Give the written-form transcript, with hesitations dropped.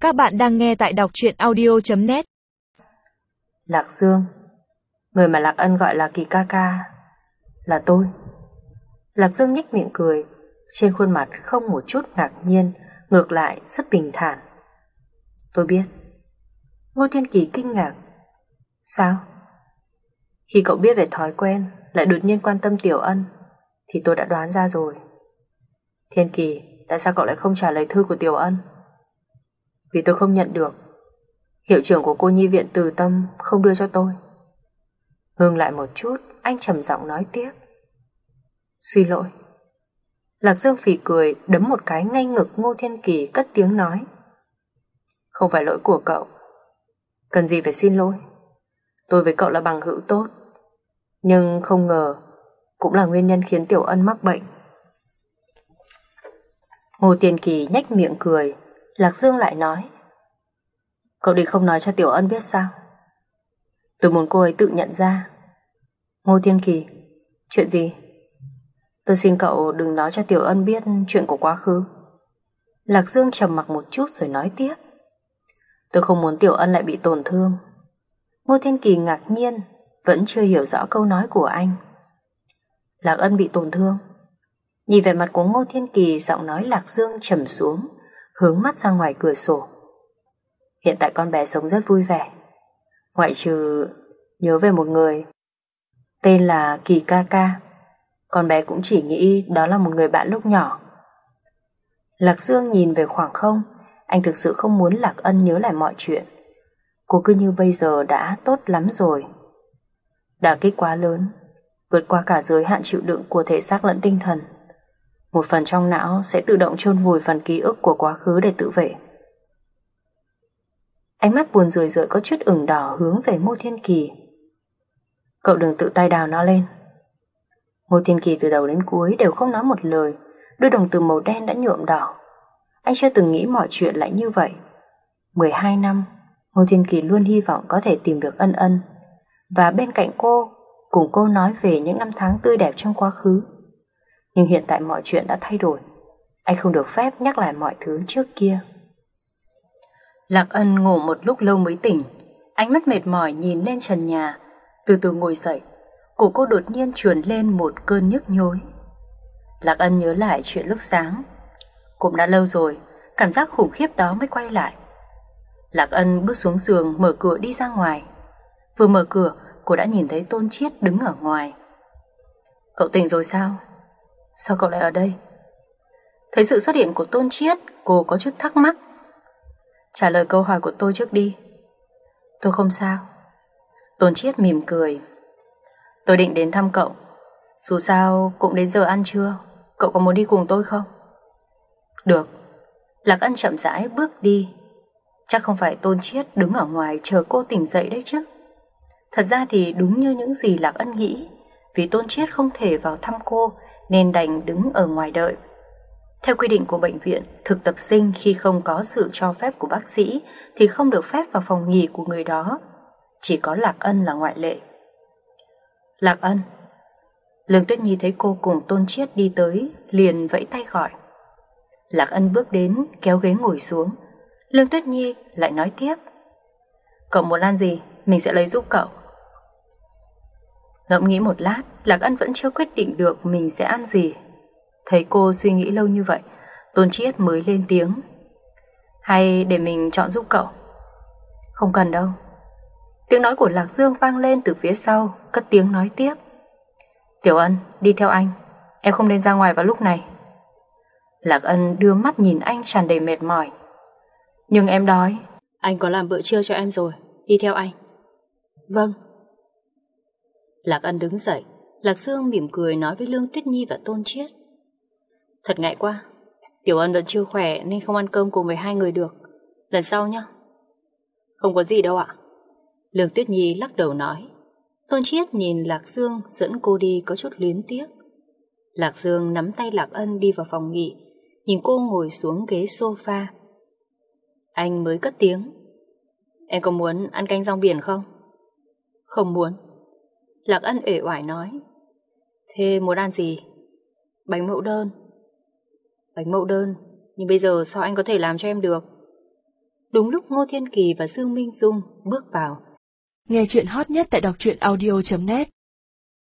Các bạn đang nghe tại đọc truyện audio.net. Lạc Dương, người mà Lạc Ân gọi là Kỳ ca ca, là tôi. Lạc Dương nhếch miệng cười, trên khuôn mặt không một chút ngạc nhiên, ngược lại rất bình thản. Tôi biết. Ngô Thiên Kỳ kinh ngạc. Sao? Khi cậu biết về thói quen lại đột nhiên quan tâm Tiểu Ân thì tôi đã đoán ra rồi. Thiên Kỳ, tại sao cậu lại không trả lời thư của Tiểu Ân? Vì tôi không nhận được. Hiệu trưởng của cô nhi viện Từ Tâm không đưa cho tôi. Ngừng lại một chút, anh trầm giọng nói tiếp. Xin lỗi. Lạc Dương phì cười, đấm một cái ngay ngực Ngô Thiên Kỳ, cất tiếng nói. Không phải lỗi của cậu. Cần gì phải xin lỗi. Tôi với cậu là bằng hữu tốt, nhưng không ngờ cũng là nguyên nhân khiến Tiểu Ân mắc bệnh. Ngô Thiên Kỳ nhếch miệng cười. Lạc Dương lại nói. Cậu đi không nói cho Tiểu Ân biết sao? Tôi muốn cô ấy tự nhận ra. Ngô Thiên Kỳ, chuyện gì? Tôi xin cậu đừng nói cho Tiểu Ân biết chuyện của quá khứ. Lạc Dương trầm mặc một chút rồi nói tiếp. Tôi không muốn Tiểu Ân lại bị tổn thương. Ngô Thiên Kỳ ngạc nhiên, vẫn chưa hiểu rõ câu nói của anh. Lạc Ân bị tổn thương? Nhìn về mặt của Ngô Thiên Kỳ, giọng nói Lạc Dương trầm xuống, hướng mắt ra ngoài cửa sổ. Hiện tại con bé sống rất vui vẻ, ngoại trừ nhớ về một người tên là Kỳ ca ca. Con bé cũng chỉ nghĩ đó là một người bạn lúc nhỏ. Lạc Dương nhìn về khoảng không. Anh thực sự không muốn Lạc Ân nhớ lại mọi chuyện. Cô cứ như bây giờ đã tốt lắm rồi. Đả kích quá lớn, vượt qua cả giới hạn chịu đựng của thể xác lẫn tinh thần. Một phần trong não sẽ tự động chôn vùi phần ký ức của quá khứ để tự vệ. Ánh mắt buồn rười rượi có chút ửng đỏ hướng về Ngô Thiên Kỳ. Cậu đừng tự tay đào nó lên. Ngô Thiên Kỳ từ đầu đến cuối đều không nói một lời. Đôi đồng tử màu đen đã nhuộm đỏ. Anh chưa từng nghĩ mọi chuyện lại như vậy. 12 năm, Ngô Thiên Kỳ luôn hy vọng có thể tìm được Ân Ân, và bên cạnh cô, cùng cô nói về những năm tháng tươi đẹp trong quá khứ. Nhưng hiện tại mọi chuyện đã thay đổi. Anh không được phép nhắc lại mọi thứ trước kia. Lạc Ân ngủ một lúc lâu mới tỉnh. Ánh mắt mệt mỏi nhìn lên trần nhà, từ từ ngồi dậy. Cổ cô đột nhiên trườn lên một cơn nhức nhối. Lạc Ân nhớ lại chuyện lúc sáng. Cũng đã lâu rồi, cảm giác khủng khiếp đó mới quay lại. Lạc Ân bước xuống giường, mở cửa đi ra ngoài. Vừa mở cửa, cô đã nhìn thấy Tôn Chiết đứng ở ngoài. Cậu tỉnh rồi sao? Sao cậu lại ở đây? Thấy sự xuất hiện của Tôn Chiết, cô có chút thắc mắc. Trả lời câu hỏi của tôi trước đi. Tôi không sao. Tôn Chiết mỉm cười. Tôi định đến thăm cậu. Dù sao cũng đến giờ ăn trưa. Cậu có muốn đi cùng tôi không? Được. Lạc Ân chậm rãi bước đi. Chắc không phải Tôn Chiết đứng ở ngoài chờ cô tỉnh dậy đấy chứ. Thật ra thì đúng như những gì Lạc Ân nghĩ. Vì Tôn Chiết không thể vào thăm cô nên đành đứng ở ngoài đợi. Theo quy định của bệnh viện, thực tập sinh khi không có sự cho phép của bác sĩ thì không được phép vào phòng nghỉ của người đó. Chỉ có Lạc Ân là ngoại lệ. Lạc Ân. Lương Tuyết Nhi thấy cô cùng Tôn Chiết đi tới, liền vẫy tay gọi. Lạc Ân bước đến, kéo ghế ngồi xuống. Lương Tuyết Nhi lại nói tiếp. Cậu muốn ăn gì, mình sẽ lấy giúp cậu. Ngẫm nghĩ một lát, Lạc Ân vẫn chưa quyết định được mình sẽ ăn gì. Thấy cô suy nghĩ lâu như vậy, Tôn Chiết mới lên tiếng. Hay để mình chọn giúp cậu? Không cần đâu. Tiếng nói của Lạc Dương vang lên từ phía sau, cất tiếng nói tiếp. Tiểu Ân, đi theo anh. Em không nên ra ngoài vào lúc này. Lạc Ân đưa mắt nhìn anh tràn đầy mệt mỏi. Nhưng em đói. Anh có làm bữa trưa cho em rồi. Đi theo anh. Vâng. Lạc Ân đứng dậy. Lạc Dương mỉm cười nói với Lương Tuyết Nhi và Tôn Chiết. Thật ngại quá. Tiểu Ân vẫn chưa khỏe nên không ăn cơm cùng với hai người được. Lần sau nhé. Không có gì đâu ạ. Lương Tuyết Nhi lắc đầu nói. Tôn Chiết nhìn Lạc Dương dẫn cô đi có chút luyến tiếc. Lạc Dương nắm tay Lạc Ân đi vào phòng nghỉ, nhìn cô ngồi xuống ghế sofa. Anh mới cất tiếng. Em có muốn ăn canh rong biển không? Không muốn. Lạc Ân uể oải nói. Thế muốn ăn gì? Bánh mẫu đơn. Bánh mẫu đơn? Nhưng bây giờ sao anh có thể làm cho em được? Đúng lúc Ngô Thiên Kỳ và Dương Minh Dung bước vào. Nghe chuyện hot nhất tại đọc truyện audio.net